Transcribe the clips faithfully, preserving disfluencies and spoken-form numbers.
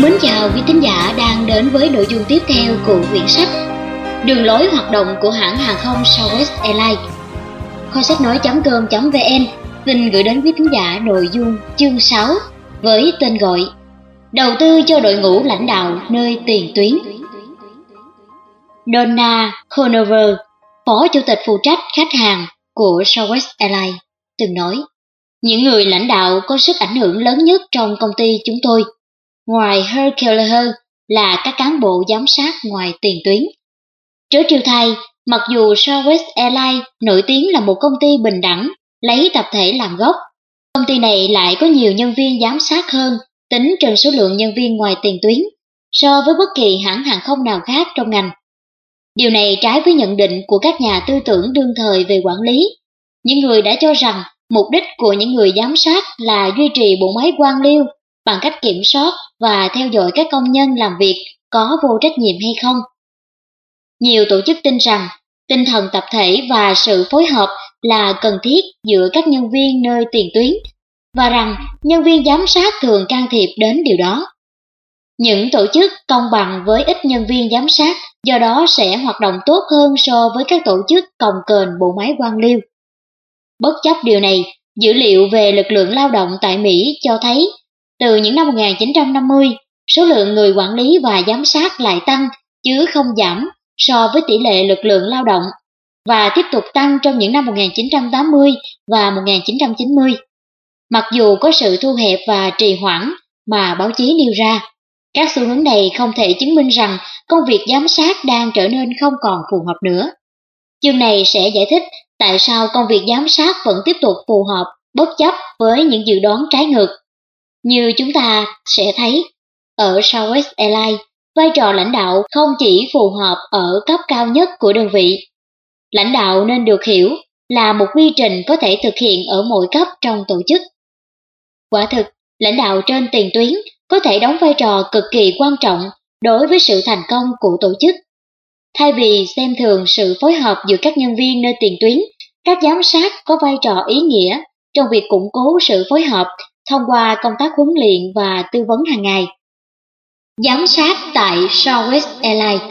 Mến chào quý thính giả đang đến với nội dung tiếp theo của quyển sách Đường lối hoạt động của hãng hàng không Southwest Airlines. Kho sách nói chấm com chấm vn xin gửi đến quý thính giả nội dung chương sáu với tên gọi Đầu tư cho đội ngũ lãnh đạo nơi tiền tuyến. Donna Conover, Phó Chủ tịch phụ trách khách hàng của Southwest Airlines, từng nói: những người lãnh đạo có sức ảnh hưởng lớn nhất trong công ty chúng tôi, ngoài Herc Kelleher, là các cán bộ giám sát ngoài tiền tuyến. Trớ trêu thay, mặc dù Southwest Airlines nổi tiếng là một công ty bình đẳng, lấy tập thể làm gốc, công ty này lại có nhiều nhân viên giám sát hơn tính trên số lượng nhân viên ngoài tiền tuyến so với bất kỳ hãng hàng không nào khác trong ngành. Điều này trái với nhận định của các nhà tư tưởng đương thời về quản lý, những người đã cho rằng mục đích của những người giám sát là duy trì bộ máy quan liêu bằng cách kiểm soát và theo dõi các công nhân làm việc có vô trách nhiệm hay không. Nhiều tổ chức tin rằng tinh thần tập thể và sự phối hợp là cần thiết giữa các nhân viên nơi tiền tuyến, và rằng nhân viên giám sát thường can thiệp đến điều đó. Những tổ chức công bằng với ít nhân viên giám sát do đó sẽ hoạt động tốt hơn so với các tổ chức cồng kềnh bộ máy quan liêu. Bất chấp điều này, dữ liệu về lực lượng lao động tại Mỹ cho thấy từ những năm một nghìn chín trăm năm mươi, số lượng người quản lý và giám sát lại tăng chứ không giảm so với tỷ lệ lực lượng lao động, và tiếp tục tăng trong những năm một nghìn chín trăm tám mươi và một nghìn chín trăm chín mươi. Mặc dù có sự thu hẹp và trì hoãn mà báo chí nêu ra, các xu hướng này không thể chứng minh rằng công việc giám sát đang trở nên không còn phù hợp nữa. Chương này sẽ giải thích tại sao công việc giám sát vẫn tiếp tục phù hợp bất chấp với những dự đoán trái ngược. Như chúng ta sẽ thấy, ở Southwest Airlines, vai trò lãnh đạo không chỉ phù hợp ở cấp cao nhất của đơn vị. Lãnh đạo nên được hiểu là một quy trình có thể thực hiện ở mọi cấp trong tổ chức. Quả thực, lãnh đạo trên tiền tuyến có thể đóng vai trò cực kỳ quan trọng đối với sự thành công của tổ chức. Thay vì xem thường sự phối hợp giữa các nhân viên nơi tiền tuyến, các giám sát có vai trò ý nghĩa trong việc củng cố sự phối hợp thông qua công tác huấn luyện và tư vấn hàng ngày. Giám sát tại Southwest Airlines.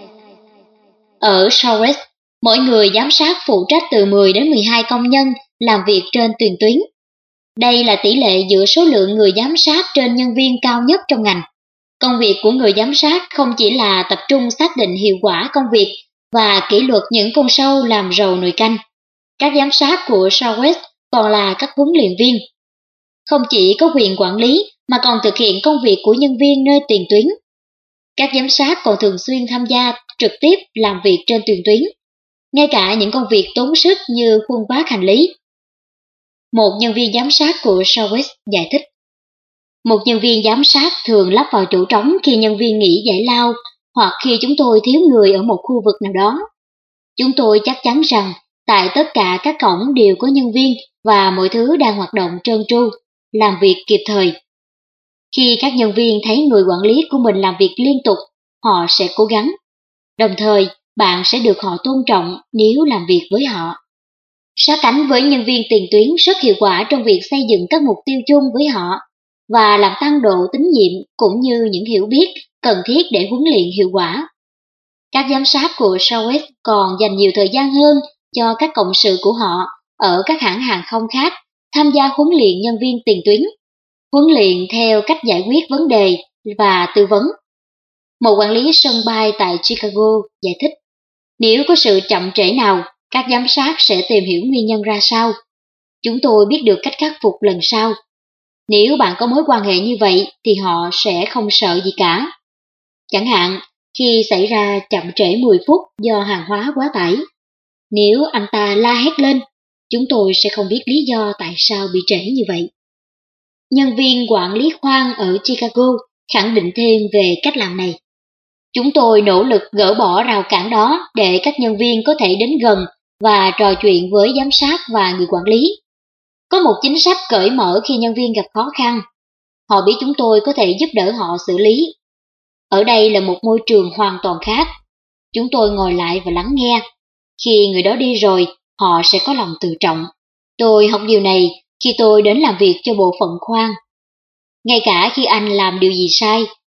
Ở Southwest, mỗi người giám sát phụ trách từ mười đến mười hai công nhân làm việc trên tiền tuyến. Đây là tỷ lệ giữa số lượng người giám sát trên nhân viên cao nhất trong ngành. Công việc của người giám sát không chỉ là tập trung xác định hiệu quả công việc và kỷ luật những con sâu làm rầu nồi canh. Các giám sát của Southwest còn là các huấn luyện viên. Không chỉ có quyền quản lý mà còn thực hiện công việc của nhân viên nơi tiền tuyến. Các giám sát còn thường xuyên tham gia trực tiếp làm việc trên tiền tuyến, ngay cả những công việc tốn sức như khuân vác hành lý. Một nhân viên giám sát của Southwest giải thích: một nhân viên giám sát thường lắp vào chỗ trống khi nhân viên nghỉ giải lao hoặc khi chúng tôi thiếu người ở một khu vực nào đó. Chúng tôi chắc chắn rằng tại tất cả các cổng đều có nhân viên và mọi thứ đang hoạt động trơn tru, làm việc kịp thời. Khi các nhân viên thấy người quản lý của mình làm việc liên tục, họ sẽ cố gắng. Đồng thời, bạn sẽ được họ tôn trọng nếu làm việc với họ. Sát cánh với nhân viên tiền tuyến rất hiệu quả trong việc xây dựng các mục tiêu chung với họ và làm tăng độ tín nhiệm cũng như những hiểu biết cần thiết để huấn luyện hiệu quả. Các giám sát của Southwest còn dành nhiều thời gian hơn cho các cộng sự của họ ở các hãng hàng không khác tham gia huấn luyện nhân viên tiền tuyến, huấn luyện theo cách giải quyết vấn đề và tư vấn. Một quản lý sân bay tại Chicago giải thích: nếu có sự chậm trễ nào, các giám sát sẽ tìm hiểu nguyên nhân ra sao. Chúng tôi biết được cách khắc phục lần sau. Nếu bạn có mối quan hệ như vậy thì họ sẽ không sợ gì cả. Chẳng hạn, khi xảy ra chậm trễ mười phút do hàng hóa quá tải, nếu anh ta la hét lên, chúng tôi sẽ không biết lý do tại sao bị trễ như vậy. Nhân viên quản lý khoang ở Chicago khẳng định thêm về cách làm này: chúng tôi nỗ lực gỡ bỏ rào cản đó để các nhân viên có thể đến gần và trò chuyện với giám sát và người quản lý. Có một chính sách cởi mở khi nhân viên gặp khó khăn. Họ biết chúng tôi có thể giúp đỡ họ xử lý. Ở đây là một môi trường hoàn toàn khác. Chúng tôi ngồi lại và lắng nghe. Khi người đó đi rồi, họ sẽ có lòng tự trọng. Tôi học điều này khi tôi đến làm việc cho bộ phận khoang. Ngay cả khi anh làm điều gì sai,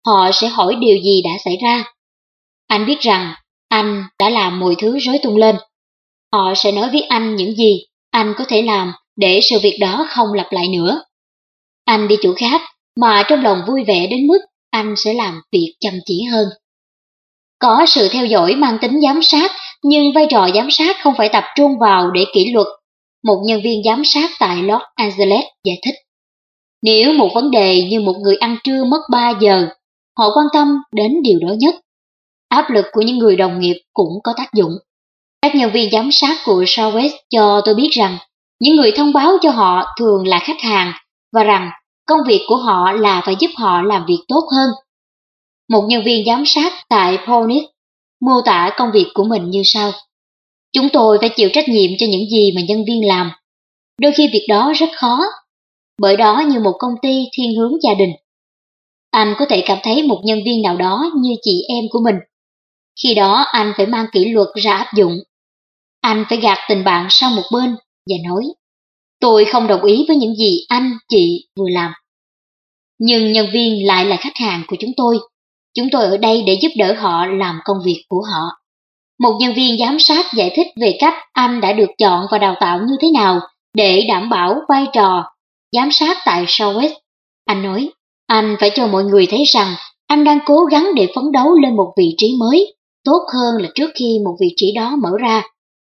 họ sẽ hỏi điều gì đã xảy ra. Anh biết rằng anh đã làm mọi thứ rối tung lên. Họ sẽ nói với anh những gì anh có thể làm để sự việc đó không lặp lại nữa. Anh đi chỗ khác mà trong lòng vui vẻ đến mức anh sẽ làm việc chăm chỉ hơn. Có sự theo dõi mang tính giám sát, nhưng vai trò giám sát không phải tập trung vào để kỷ luật, một nhân viên giám sát tại Los Angeles giải thích. Nếu một vấn đề như một người ăn trưa mất ba giờ, họ quan tâm đến điều đó nhất. Áp lực của những người đồng nghiệp cũng có tác dụng. Các nhân viên giám sát của Southwest cho tôi biết rằng những người thông báo cho họ thường là khách hàng và rằng công việc của họ là phải giúp họ làm việc tốt hơn. Một nhân viên giám sát tại Phoenix mô tả công việc của mình như sau. Chúng tôi phải chịu trách nhiệm cho những gì mà nhân viên làm. Đôi khi việc đó rất khó, bởi đó như một công ty thiên hướng gia đình. Anh có thể cảm thấy một nhân viên nào đó như chị em của mình. Khi đó anh phải mang kỷ luật ra áp dụng. Anh phải gạt tình bạn sang một bên và nói, tôi không đồng ý với những gì anh, chị vừa làm. Nhưng nhân viên lại là khách hàng của chúng tôi. Chúng tôi ở đây để giúp đỡ họ làm công việc của họ. Một nhân viên giám sát giải thích về cách anh đã được chọn và đào tạo như thế nào để đảm bảo vai trò giám sát tại Southwest. Anh nói, anh phải cho mọi người thấy rằng anh đang cố gắng để phấn đấu lên một vị trí mới, tốt hơn là trước khi một vị trí đó mở ra.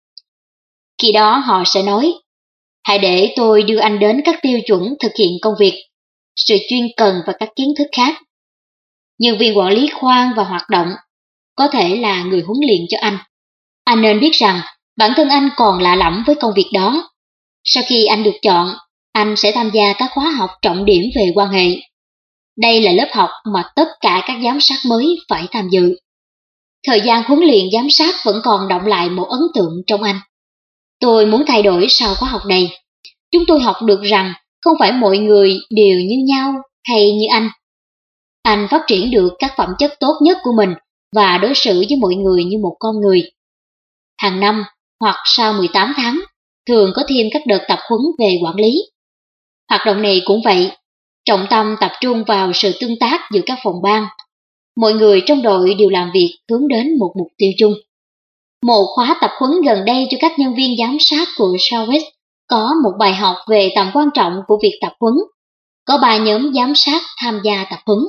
Khi đó họ sẽ nói, hãy để tôi đưa anh đến các tiêu chuẩn thực hiện công việc, sự chuyên cần và các kiến thức khác. Nhân viên quản lý khoan và hoạt động có thể là người huấn luyện cho anh. Anh nên biết rằng bản thân anh còn lạ lẫm với công việc đó. Sau khi anh được chọn, anh sẽ tham gia các khóa học trọng điểm về quan hệ. Đây là lớp học mà tất cả các giám sát mới phải tham dự. Thời gian huấn luyện giám sát vẫn còn đọng lại một ấn tượng trong anh. Tôi muốn thay đổi sau khóa học này. Chúng tôi học được rằng không phải mọi người đều như nhau hay như anh. Anh phát triển được các phẩm chất tốt nhất của mình và đối xử với mọi người như một con người. Hàng năm hoặc sau mười tám tháng, thường có thêm các đợt tập huấn về quản lý. Hoạt động này cũng vậy, trọng tâm tập trung vào sự tương tác giữa các phòng ban. Mọi người trong đội đều làm việc hướng đến một mục tiêu chung. Một khóa tập huấn gần đây cho các nhân viên giám sát của Southwest có một bài học về tầm quan trọng của việc tập huấn. Có ba nhóm giám sát tham gia tập huấn.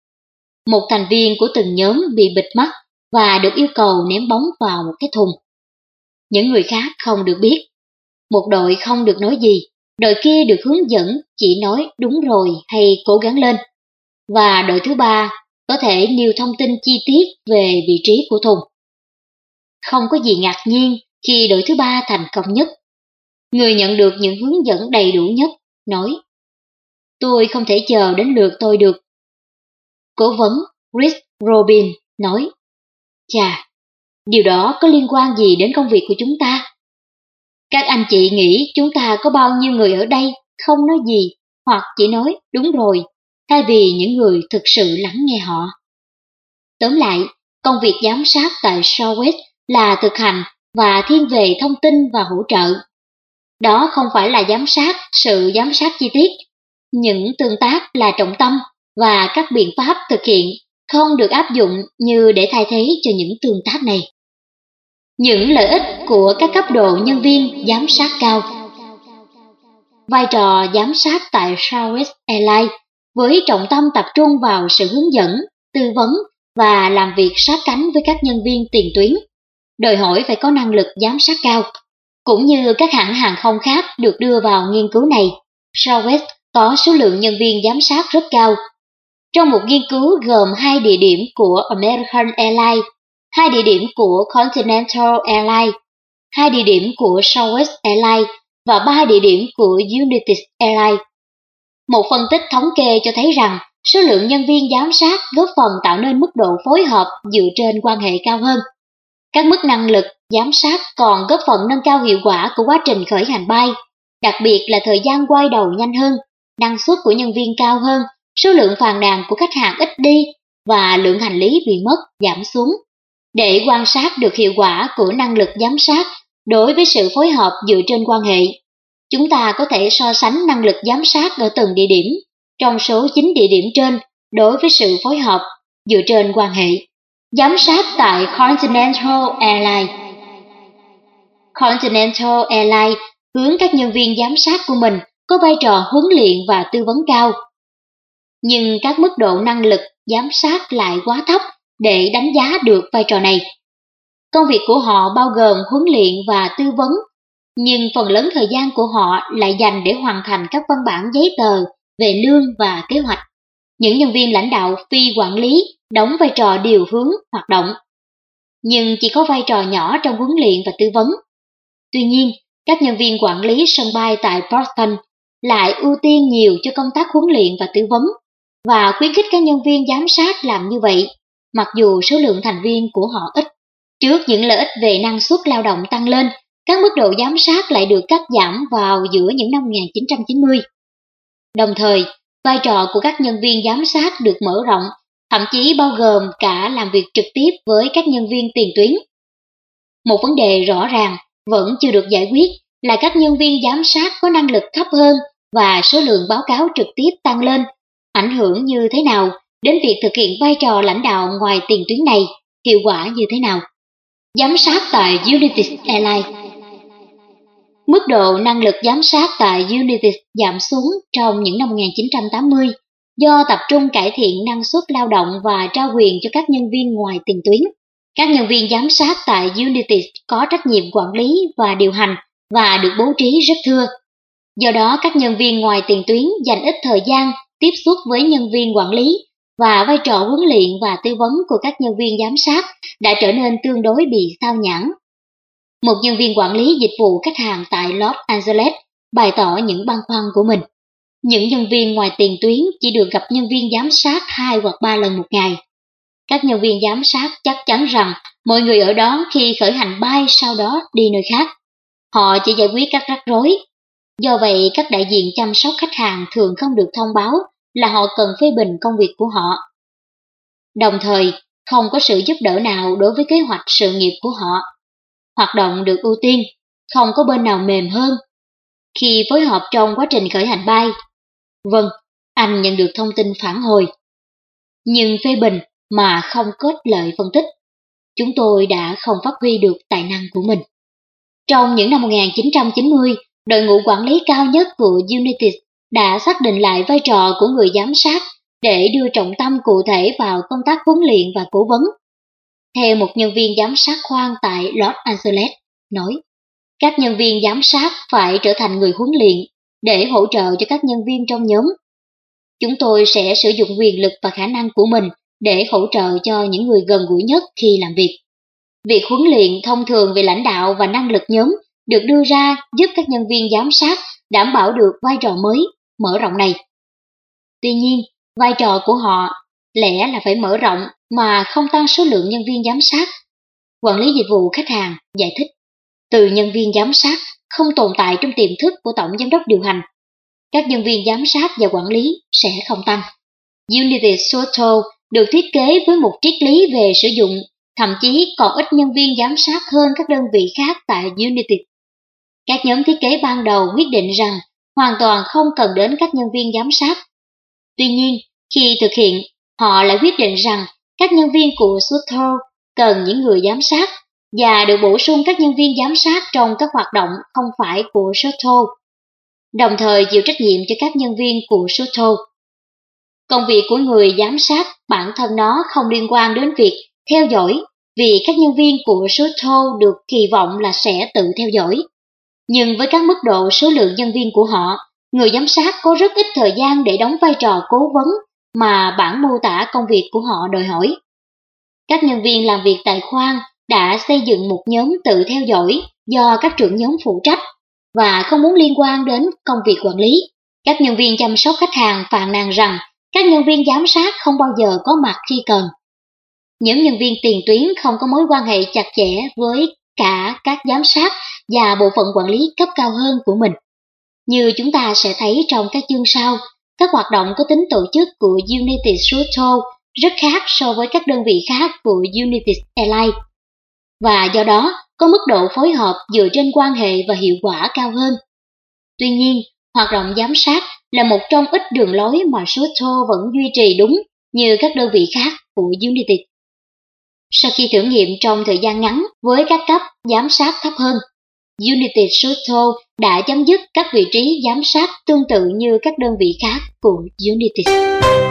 Một thành viên của từng nhóm bị bịt mắt và được yêu cầu ném bóng vào một cái thùng. Những người khác không được biết. Một đội không được nói gì, đội kia được hướng dẫn chỉ nói đúng rồi hay cố gắng lên. Và đội thứ ba có thể nêu thông tin chi tiết về vị trí của thùng. Không có gì ngạc nhiên khi đội thứ ba thành công nhất. Người nhận được những hướng dẫn đầy đủ nhất nói, tôi không thể chờ đến lượt tôi được. Cố vấn Chris Robin nói, chà, điều đó có liên quan gì đến công việc của chúng ta? Các anh chị nghĩ chúng ta có bao nhiêu người ở đây không nói gì hoặc chỉ nói đúng rồi, thay vì những người thực sự lắng nghe họ. Tóm lại, công việc giám sát tại Southwest là thực hành và thiên về thông tin và hỗ trợ. Đó không phải là giám sát, sự giám sát chi tiết. Những tương tác là trọng tâm và các biện pháp thực hiện không được áp dụng như để thay thế cho những tương tác này. Những lợi ích của các cấp độ nhân viên giám sát cao. Vai trò giám sát tại Southwest Airlines với trọng tâm tập trung vào sự hướng dẫn, tư vấn và làm việc sát cánh với các nhân viên tiền tuyến, đòi hỏi phải có năng lực giám sát cao. Cũng như các hãng hàng không khác được đưa vào nghiên cứu này, Southwest có số lượng nhân viên giám sát rất cao. Trong một nghiên cứu gồm hai địa điểm của American Airlines, hai địa điểm của Continental Airlines, hai địa điểm của Southwest Airlines và ba địa điểm của United Airlines. Một phân tích thống kê cho thấy rằng số lượng nhân viên giám sát góp phần tạo nên mức độ phối hợp dựa trên quan hệ cao hơn. Các mức năng lực giám sát còn góp phần nâng cao hiệu quả của quá trình khởi hành bay, đặc biệt là thời gian quay đầu nhanh hơn, năng suất của nhân viên cao hơn, số lượng phàn nàn của khách hàng ít đi và lượng hành lý bị mất giảm xuống. Để quan sát được hiệu quả của năng lực giám sát đối với sự phối hợp dựa trên quan hệ, chúng ta có thể so sánh năng lực giám sát ở từng địa điểm trong số chín địa điểm trên đối với sự phối hợp dựa trên quan hệ. Giám sát tại Continental Airlines. Continental Airlines hướng các nhân viên giám sát của mình có vai trò huấn luyện và tư vấn cao. Nhưng các mức độ năng lực giám sát lại quá thấp để đánh giá được vai trò này. Công việc của họ bao gồm huấn luyện và tư vấn, nhưng phần lớn thời gian của họ lại dành để hoàn thành các văn bản giấy tờ về lương và kế hoạch. Những nhân viên lãnh đạo phi quản lý đóng vai trò điều hướng hoạt động, nhưng chỉ có vai trò nhỏ trong huấn luyện và tư vấn. Tuy nhiên, các nhân viên quản lý sân bay tại Boston lại ưu tiên nhiều cho công tác huấn luyện và tư vấn, và khuyến khích các nhân viên giám sát làm như vậy, mặc dù số lượng thành viên của họ ít. Trước những lợi ích về năng suất lao động tăng lên, các mức độ giám sát lại được cắt giảm vào giữa những năm một nghìn chín trăm chín mươi. Đồng thời, vai trò của các nhân viên giám sát được mở rộng, thậm chí bao gồm cả làm việc trực tiếp với các nhân viên tiền tuyến. Một vấn đề rõ ràng vẫn chưa được giải quyết là các nhân viên giám sát có năng lực thấp hơn và số lượng báo cáo trực tiếp tăng lên, ảnh hưởng như thế nào đến việc thực hiện vai trò lãnh đạo ngoài tiền tuyến này, hiệu quả như thế nào. Giám sát tại United Airlines. Mức độ năng lực giám sát tại United giảm xuống trong những năm một nghìn chín trăm tám mươi do tập trung cải thiện năng suất lao động và trao quyền cho các nhân viên ngoài tiền tuyến. Các nhân viên giám sát tại United có trách nhiệm quản lý và điều hành và được bố trí rất thưa. Do đó, các nhân viên ngoài tiền tuyến dành ít thời gian tiếp xúc với nhân viên quản lý, và vai trò huấn luyện và tư vấn của các nhân viên giám sát đã trở nên tương đối bị sao nhãng. Một nhân viên quản lý dịch vụ khách hàng tại Los Angeles bày tỏ những băn khoăn của mình. Những nhân viên ngoài tiền tuyến chỉ được gặp nhân viên giám sát hai hoặc ba lần một ngày. Các nhân viên giám sát chắc chắn rằng mọi người ở đó khi khởi hành bay sau đó đi nơi khác. Họ chỉ giải quyết các rắc rối. Do vậy, các đại diện chăm sóc khách hàng thường không được thông báo là họ cần phê bình công việc của họ. Đồng thời, không có sự giúp đỡ nào đối với kế hoạch sự nghiệp của họ. Hoạt động được ưu tiên, không có bên nào mềm hơn. Khi phối hợp trong quá trình khởi hành bay, vâng, anh nhận được thông tin phản hồi. Nhưng phê bình mà không kết lợi phân tích, chúng tôi đã không phát huy được tài năng của mình. Trong những năm một nghìn chín trăm chín mươi, đội ngũ quản lý cao nhất của United đã xác định lại vai trò của người giám sát để đưa trọng tâm cụ thể vào công tác huấn luyện và cố vấn. Theo một nhân viên giám sát khoang tại Los Angeles nói, các nhân viên giám sát phải trở thành người huấn luyện để hỗ trợ cho các nhân viên trong nhóm. Chúng tôi sẽ sử dụng quyền lực và khả năng của mình để hỗ trợ cho những người gần gũi nhất khi làm việc. Việc huấn luyện thông thường về lãnh đạo và năng lực nhóm được đưa ra giúp các nhân viên giám sát đảm bảo được vai trò mới, mở rộng này. Tuy nhiên, vai trò của họ lẽ là phải mở rộng mà không tăng số lượng nhân viên giám sát. Quản lý dịch vụ khách hàng giải thích, từ nhân viên giám sát không tồn tại trong tiềm thức của tổng giám đốc điều hành. Các nhân viên giám sát và quản lý sẽ không tăng. United Shuttle được thiết kế với một triết lý về sử dụng, thậm chí còn ít nhân viên giám sát hơn các đơn vị khác tại United. Các nhóm thiết kế ban đầu quyết định rằng hoàn toàn không cần đến các nhân viên giám sát. Tuy nhiên, khi thực hiện, họ lại quyết định rằng các nhân viên của Shuttle cần những người giám sát và được bổ sung các nhân viên giám sát trong các hoạt động không phải của Shuttle, đồng thời chịu trách nhiệm cho các nhân viên của Shuttle. Công việc của người giám sát bản thân nó không liên quan đến việc theo dõi, vì các nhân viên của Shuttle được kỳ vọng là sẽ tự theo dõi. Nhưng với các mức độ số lượng nhân viên của họ, người giám sát có rất ít thời gian để đóng vai trò cố vấn mà bản mô tả công việc của họ đòi hỏi. Các nhân viên làm việc tại khoang đã xây dựng một nhóm tự theo dõi do các trưởng nhóm phụ trách và không muốn liên quan đến công việc quản lý. Các nhân viên chăm sóc khách hàng phàn nàn rằng các nhân viên giám sát không bao giờ có mặt khi cần. Những nhân viên tiền tuyến không có mối quan hệ chặt chẽ với cả các giám sát và bộ phận quản lý cấp cao hơn của mình. Như chúng ta sẽ thấy trong các chương sau, các hoạt động có tính tổ chức của United Shuttle rất khác so với các đơn vị khác của United Airlines, và do đó có mức độ phối hợp dựa trên quan hệ và hiệu quả cao hơn. Tuy nhiên, hoạt động giám sát là một trong ít đường lối mà Shuttle vẫn duy trì đúng như các đơn vị khác của United. Sau khi thử nghiệm trong thời gian ngắn với các cấp giám sát thấp hơn, United Shuttle đã chấm dứt các vị trí giám sát tương tự như các đơn vị khác của United.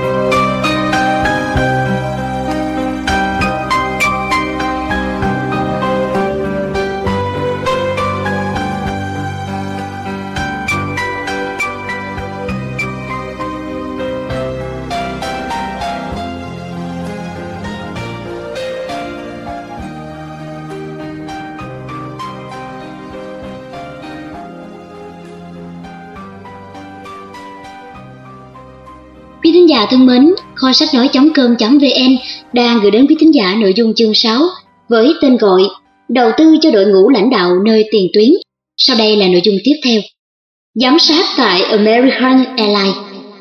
Quý thính giả thân mến, kho sách nói chấm com chấm vn đang gửi đến quý thính giả nội dung chương sáu với tên gọi Đầu tư cho đội ngũ lãnh đạo nơi tiền tuyến. Sau đây là nội dung tiếp theo. Giám sát tại American Airlines.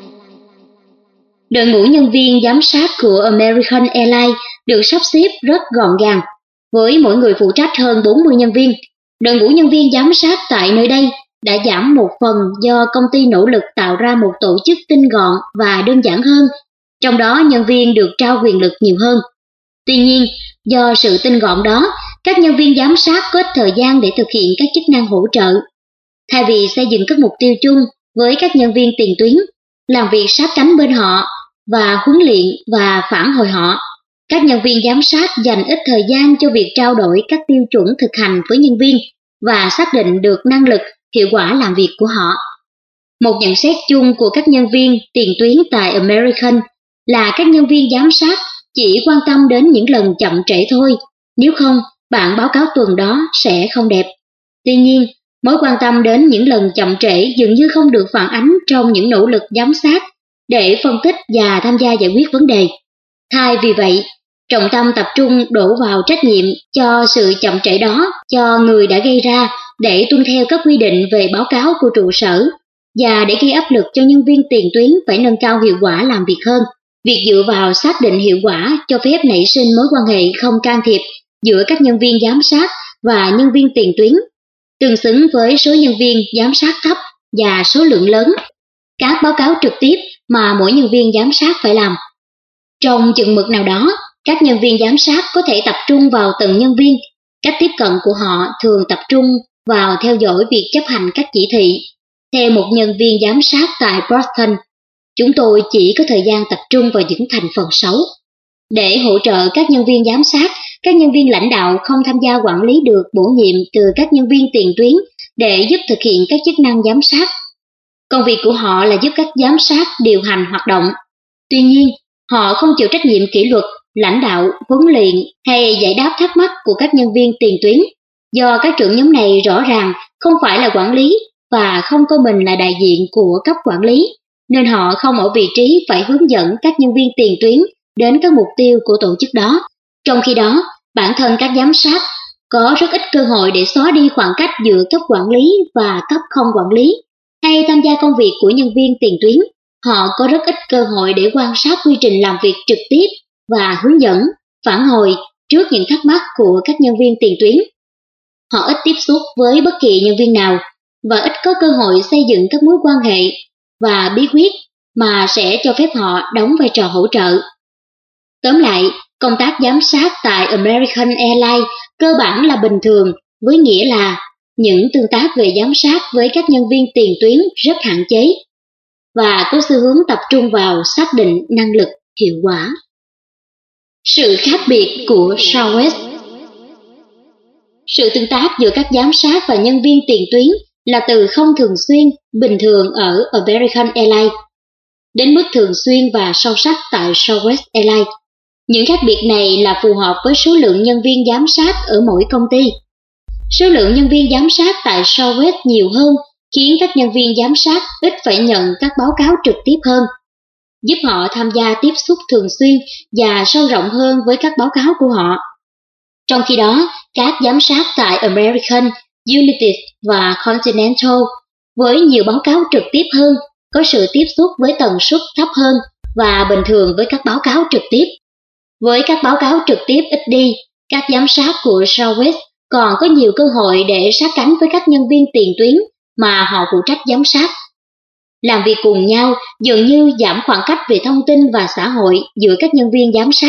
Đội ngũ nhân viên giám sát của American Airlines được sắp xếp rất gọn gàng, với mỗi người phụ trách hơn bốn mươi nhân viên. Đội ngũ nhân viên giám sát tại nơi đây đã giảm một phần do công ty nỗ lực tạo ra một tổ chức tinh gọn và đơn giản hơn, trong đó nhân viên được trao quyền lực nhiều hơn. Tuy nhiên, do sự tinh gọn đó, các nhân viên giám sát có ít thời gian để thực hiện các chức năng hỗ trợ. Thay vì xây dựng các mục tiêu chung với các nhân viên tiền tuyến, làm việc sát cánh bên họ và huấn luyện và phản hồi họ, các nhân viên giám sát dành ít thời gian cho việc trao đổi các tiêu chuẩn thực hành với nhân viên và xác định được năng lực, hiệu quả làm việc của họ. Một nhận xét chung của các nhân viên tiền tuyến tại American là các nhân viên giám sát chỉ quan tâm đến những lần chậm trễ thôi, nếu không, bản báo cáo tuần đó sẽ không đẹp. Tuy nhiên, mối quan tâm đến những lần chậm trễ dường như không được phản ánh trong những nỗ lực giám sát để phân tích và tham gia giải quyết vấn đề. Thay vì vậy, trọng tâm tập trung đổ vào trách nhiệm cho sự chậm trễ đó cho người đã gây ra để tuân theo các quy định về báo cáo của trụ sở và để gây áp lực cho nhân viên tiền tuyến phải nâng cao hiệu quả làm việc hơn. Việc dựa vào xác định hiệu quả cho phép nảy sinh mối quan hệ không can thiệp giữa các nhân viên giám sát và nhân viên tiền tuyến, tương xứng với số nhân viên giám sát thấp và số lượng lớn các báo cáo trực tiếp mà mỗi nhân viên giám sát phải làm. Trong chừng mực nào đó, các nhân viên giám sát có thể tập trung vào từng nhân viên. Cách tiếp cận của họ thường tập trung vào theo dõi việc chấp hành các chỉ thị. Theo một nhân viên giám sát tại Boston, chúng tôi chỉ có thời gian tập trung vào những thành phần xấu. Để hỗ trợ các nhân viên giám sát, các nhân viên lãnh đạo không tham gia quản lý được bổ nhiệm từ các nhân viên tiền tuyến để giúp thực hiện các chức năng giám sát. Công việc của họ là giúp các giám sát điều hành hoạt động. Tuy nhiên, họ không chịu trách nhiệm kỷ luật, lãnh đạo, huấn luyện hay giải đáp thắc mắc của các nhân viên tiền tuyến, do các trưởng nhóm này rõ ràng không phải là quản lý và không coi mình là đại diện của cấp quản lý, nên họ không ở vị trí phải hướng dẫn các nhân viên tiền tuyến đến các mục tiêu của tổ chức đó. Trong khi đó, bản thân các giám sát có rất ít cơ hội để xóa đi khoảng cách giữa cấp quản lý và cấp không quản lý, hay tham gia công việc của nhân viên tiền tuyến. Họ có rất ít cơ hội để quan sát quy trình làm việc trực tiếp và hướng dẫn, phản hồi trước những thắc mắc của các nhân viên tiền tuyến. Họ ít tiếp xúc với bất kỳ nhân viên nào và ít có cơ hội xây dựng các mối quan hệ và bí quyết mà sẽ cho phép họ đóng vai trò hỗ trợ. Tóm lại, công tác giám sát tại American Airlines cơ bản là bình thường, với nghĩa là những tương tác về giám sát với các nhân viên tiền tuyến rất hạn chế và có xu hướng tập trung vào xác định năng lực, hiệu quả. Sự khác biệt của Southwest. Sự tương tác giữa các giám sát và nhân viên tiền tuyến là từ không thường xuyên, bình thường ở American Airlines đến mức thường xuyên và sâu sắc tại Southwest Airlines. Những khác biệt này là phù hợp với số lượng nhân viên giám sát ở mỗi công ty. Số lượng nhân viên giám sát tại Southwest nhiều hơn khiến các nhân viên giám sát ít phải nhận các báo cáo trực tiếp hơn, giúp họ tham gia tiếp xúc thường xuyên và sâu rộng hơn với các báo cáo của họ. Trong khi đó, các giám sát tại American, United và Continental với nhiều báo cáo trực tiếp hơn, có sự tiếp xúc với tần suất thấp hơn và bình thường với các báo cáo trực tiếp. Với các báo cáo trực tiếp ít đi, các giám sát của Southwest còn có nhiều cơ hội để sát cánh với các nhân viên tiền tuyến mà họ phụ trách giám sát. Làm việc cùng nhau dường như giảm khoảng cách về thông tin và xã hội giữa các nhân viên giám sát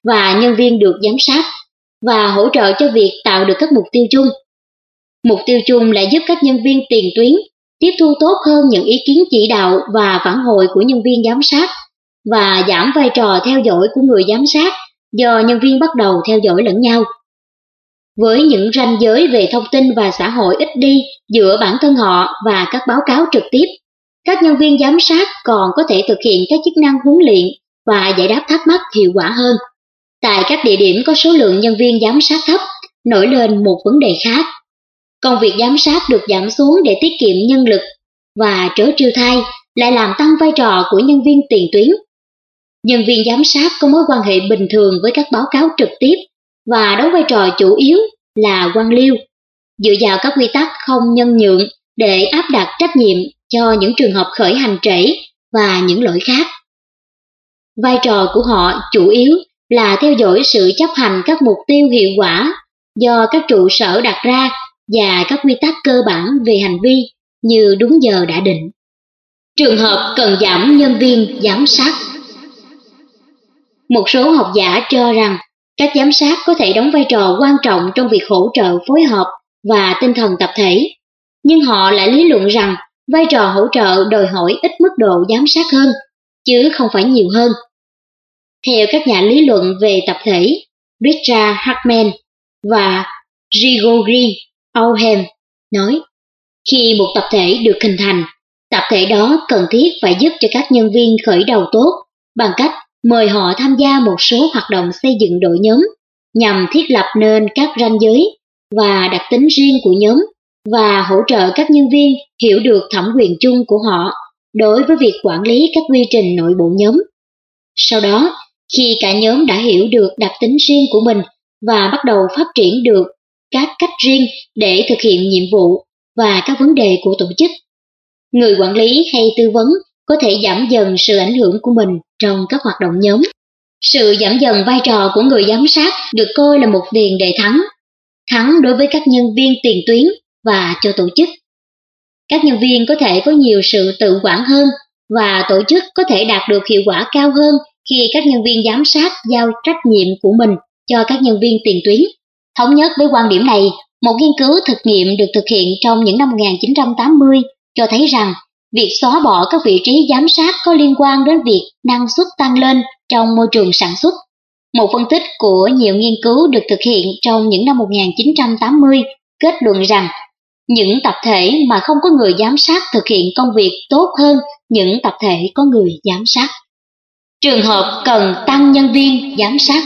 và nhân viên được giám sát, và hỗ trợ cho việc tạo được các mục tiêu chung. Mục tiêu chung là giúp các nhân viên tiền tuyến tiếp thu tốt hơn những ý kiến chỉ đạo và phản hồi của nhân viên giám sát, và giảm vai trò theo dõi của người giám sát do nhân viên bắt đầu theo dõi lẫn nhau. Với những ranh giới về thông tin và xã hội ít đi giữa bản thân họ và các báo cáo trực tiếp, các nhân viên giám sát còn có thể thực hiện các chức năng huấn luyện và giải đáp thắc mắc hiệu quả hơn. Tại các địa điểm có số lượng nhân viên giám sát thấp, nổi lên một vấn đề khác. Công việc giám sát được giảm xuống để tiết kiệm nhân lực, và trớ trêu thay lại làm tăng vai trò của nhân viên tiền tuyến. Nhân viên giám sát có mối quan hệ bình thường với các báo cáo trực tiếp và đóng vai trò chủ yếu là quan liêu, dựa vào các quy tắc không nhân nhượng để áp đặt trách nhiệm cho những trường hợp khởi hành trễ và những lỗi khác. Vai trò của họ chủ yếu là theo dõi sự chấp hành các mục tiêu hiệu quả do các trụ sở đặt ra và các quy tắc cơ bản về hành vi như đúng giờ đã định. Trường hợp cần giảm nhân viên giám sát. Một số học giả cho rằng các giám sát có thể đóng vai trò quan trọng trong việc hỗ trợ phối hợp và tinh thần tập thể, nhưng họ lại lý luận rằng vai trò hỗ trợ đòi hỏi ít mức độ giám sát hơn, chứ không phải nhiều hơn. Theo các nhà lý luận về tập thể Richard Hartman và Grigory Ohem nói, khi một tập thể được hình thành, tập thể đó cần thiết phải giúp cho các nhân viên khởi đầu tốt bằng cách mời họ tham gia một số hoạt động xây dựng đội nhóm nhằm thiết lập nên các ranh giới và đặc tính riêng của nhóm, và hỗ trợ các nhân viên hiểu được thẩm quyền chung của họ đối với việc quản lý các quy trình nội bộ nhóm. Sau đó, khi cả nhóm đã hiểu được đặc tính riêng của mình và bắt đầu phát triển được các cách riêng để thực hiện nhiệm vụ và các vấn đề của tổ chức, người quản lý hay tư vấn có thể giảm dần sự ảnh hưởng của mình trong các hoạt động nhóm. Sự giảm dần vai trò của người giám sát được coi là một tiền đề thắng, thắng đối với các nhân viên tiền tuyến và cho tổ chức. Các nhân viên có thể có nhiều sự tự quản hơn, và tổ chức có thể đạt được hiệu quả cao hơn khi các nhân viên giám sát giao trách nhiệm của mình cho các nhân viên tiền tuyến. Thống nhất với quan điểm này, một nghiên cứu thực nghiệm được thực hiện trong những năm một nghìn chín trăm tám mươi cho thấy rằng việc xóa bỏ các vị trí giám sát có liên quan đến việc năng suất tăng lên trong môi trường sản xuất. Một phân tích của nhiều nghiên cứu được thực hiện trong những năm một nghìn chín trăm tám mươi kết luận rằng những tập thể mà không có người giám sát thực hiện công việc tốt hơn những tập thể có người giám sát. Trường hợp cần tăng nhân viên giám sát.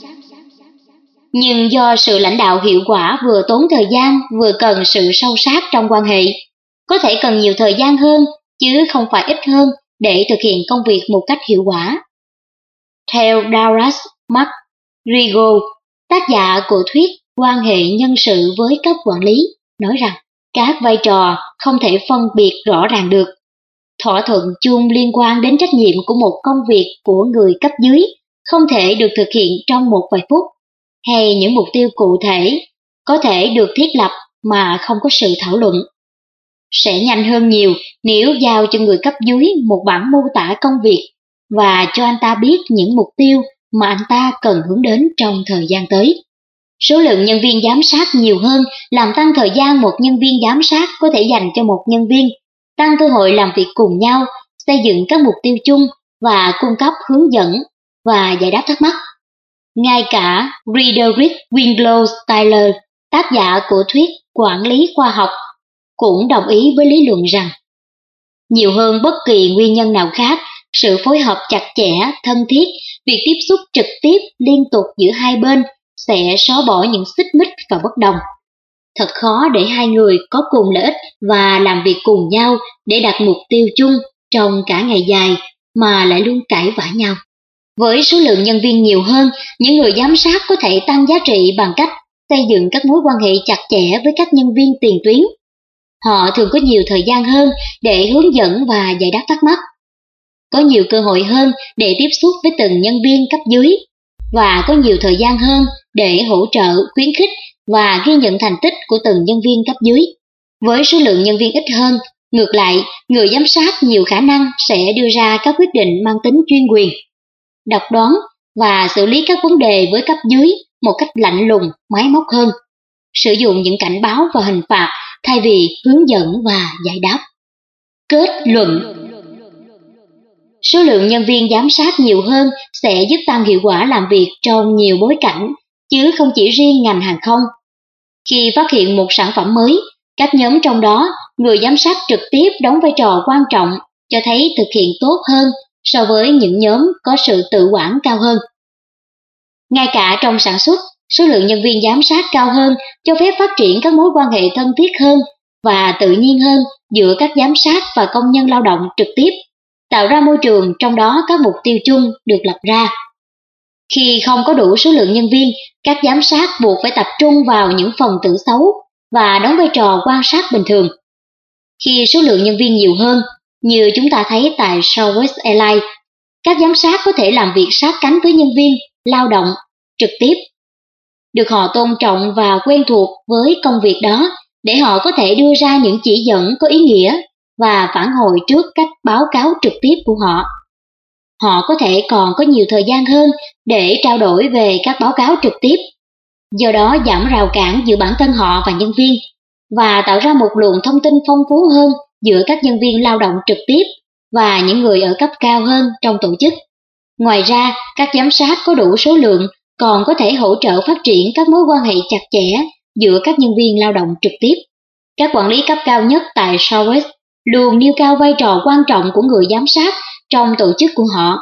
Nhưng do sự lãnh đạo hiệu quả vừa tốn thời gian vừa cần sự sâu sát trong quan hệ, có thể cần nhiều thời gian hơn chứ không phải ít hơn để thực hiện công việc một cách hiệu quả. Theo Douglas MacGregor, tác giả của thuyết quan hệ nhân sự với cấp quản lý, nói rằng các vai trò không thể phân biệt rõ ràng được. Thỏa thuận chung liên quan đến trách nhiệm của một công việc của người cấp dưới không thể được thực hiện trong một vài phút, hay những mục tiêu cụ thể có thể được thiết lập mà không có sự thảo luận. Sẽ nhanh hơn nhiều nếu giao cho người cấp dưới một bản mô tả công việc và cho anh ta biết những mục tiêu mà anh ta cần hướng đến trong thời gian tới. Số lượng nhân viên giám sát nhiều hơn làm tăng thời gian một nhân viên giám sát có thể dành cho một nhân viên, tăng cơ hội làm việc cùng nhau, xây dựng các mục tiêu chung và cung cấp hướng dẫn và giải đáp thắc mắc. Ngay cả Friedrich Winslow Tyler, tác giả của thuyết quản lý khoa học, cũng đồng ý với lý luận rằng nhiều hơn bất kỳ nguyên nhân nào khác, sự phối hợp chặt chẽ, thân thiết, việc tiếp xúc trực tiếp liên tục giữa hai bên sẽ xóa bỏ những xích mích và bất đồng. Thật khó để hai người có cùng lợi ích và làm việc cùng nhau để đạt mục tiêu chung trong cả ngày dài mà lại luôn cãi vã nhau. Với số lượng nhân viên nhiều hơn, những người giám sát có thể tăng giá trị bằng cách xây dựng các mối quan hệ chặt chẽ với các nhân viên tiền tuyến. Họ thường có nhiều thời gian hơn để hướng dẫn và giải đáp thắc mắc, có nhiều cơ hội hơn để tiếp xúc với từng nhân viên cấp dưới, và có nhiều thời gian hơn để hỗ trợ, khuyến khích và ghi nhận thành tích của từng nhân viên cấp dưới. Với số lượng nhân viên ít hơn, ngược lại, người giám sát nhiều khả năng sẽ đưa ra các quyết định mang tính chuyên quyền, độc đoán và xử lý các vấn đề với cấp dưới một cách lạnh lùng, máy móc hơn, sử dụng những cảnh báo và hình phạt thay vì hướng dẫn và giải đáp. Kết luận: số lượng nhân viên giám sát nhiều hơn sẽ giúp tăng hiệu quả làm việc trong nhiều bối cảnh, chứ không chỉ riêng ngành hàng không. Khi phát hiện một sản phẩm mới, các nhóm trong đó, người giám sát trực tiếp đóng vai trò quan trọng, cho thấy thực hiện tốt hơn so với những nhóm có sự tự quản cao hơn. Ngay cả trong sản xuất, số lượng nhân viên giám sát cao hơn cho phép phát triển các mối quan hệ thân thiết hơn và tự nhiên hơn giữa các giám sát và công nhân lao động trực tiếp, tạo ra môi trường trong đó các mục tiêu chung được lập ra. Khi không có đủ số lượng nhân viên, các giám sát buộc phải tập trung vào những phần tử xấu và đóng vai trò quan sát bình thường. Khi số lượng nhân viên nhiều hơn, như chúng ta thấy tại Southwest Airlines, các giám sát có thể làm việc sát cánh với nhân viên, lao động, trực tiếp. Được họ tôn trọng và quen thuộc với công việc đó để họ có thể đưa ra những chỉ dẫn có ý nghĩa và phản hồi trước cách báo cáo trực tiếp của họ. Họ có thể còn có nhiều thời gian hơn để trao đổi về các báo cáo trực tiếp, do đó giảm rào cản giữa bản thân họ và nhân viên, và tạo ra một luồng thông tin phong phú hơn giữa các nhân viên lao động trực tiếp và những người ở cấp cao hơn trong tổ chức. Ngoài ra, các giám sát có đủ số lượng còn có thể hỗ trợ phát triển các mối quan hệ chặt chẽ giữa các nhân viên lao động trực tiếp. Các quản lý cấp cao nhất tại Southwest luôn nêu cao vai trò quan trọng của người giám sát trong tổ chức của họ.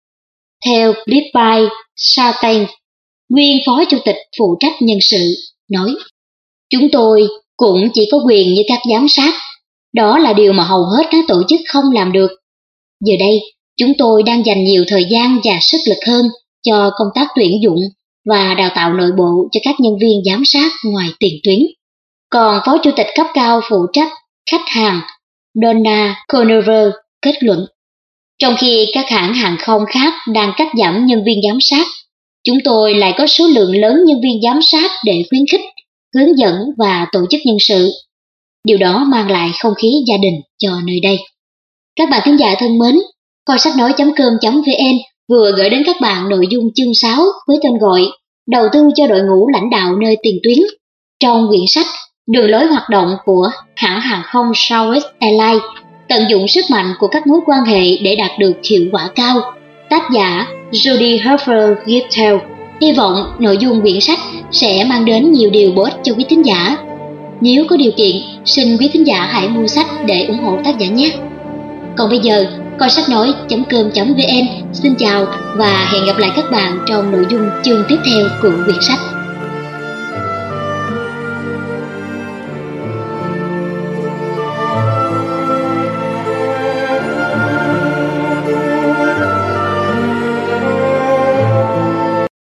Theo Philippe Sartain, nguyên phó chủ tịch phụ trách nhân sự, nói: chúng tôi cũng chỉ có quyền như các giám sát. Đó là điều mà hầu hết các tổ chức không làm được. Giờ đây, chúng tôi đang dành nhiều thời gian và sức lực hơn cho công tác tuyển dụng và đào tạo nội bộ cho các nhân viên giám sát ngoài tiền tuyến. Còn phó chủ tịch cấp cao phụ trách khách hàng Donna Conover kết luận: trong khi các hãng hàng không khác đang cắt giảm nhân viên giám sát, chúng tôi lại có số lượng lớn nhân viên giám sát để khuyến khích, hướng dẫn và tổ chức nhân sự. Điều đó mang lại không khí gia đình cho nơi đây. Các bạn thính giả thân mến, kho sách nói chấm com chấm vn vừa gửi đến các bạn nội dung chương sáu với tên gọi Đầu tư cho đội ngũ lãnh đạo nơi tiền tuyến trong quyển sách Đường lối hoạt động của hãng hàng không Southwest Airlines, tận dụng sức mạnh của các mối quan hệ để đạt được hiệu quả cao. Tác giả Jody Harper Giftel. Hy vọng nội dung quyển sách sẽ mang đến nhiều điều bổ ích cho quý thính giả. Nếu có điều kiện, xin quý thính giả hãy mua sách để ủng hộ tác giả nhé. Còn bây giờ, kho sách nói chấm com chấm vn xin chào và hẹn gặp lại các bạn trong nội dung chương tiếp theo của quyển sách.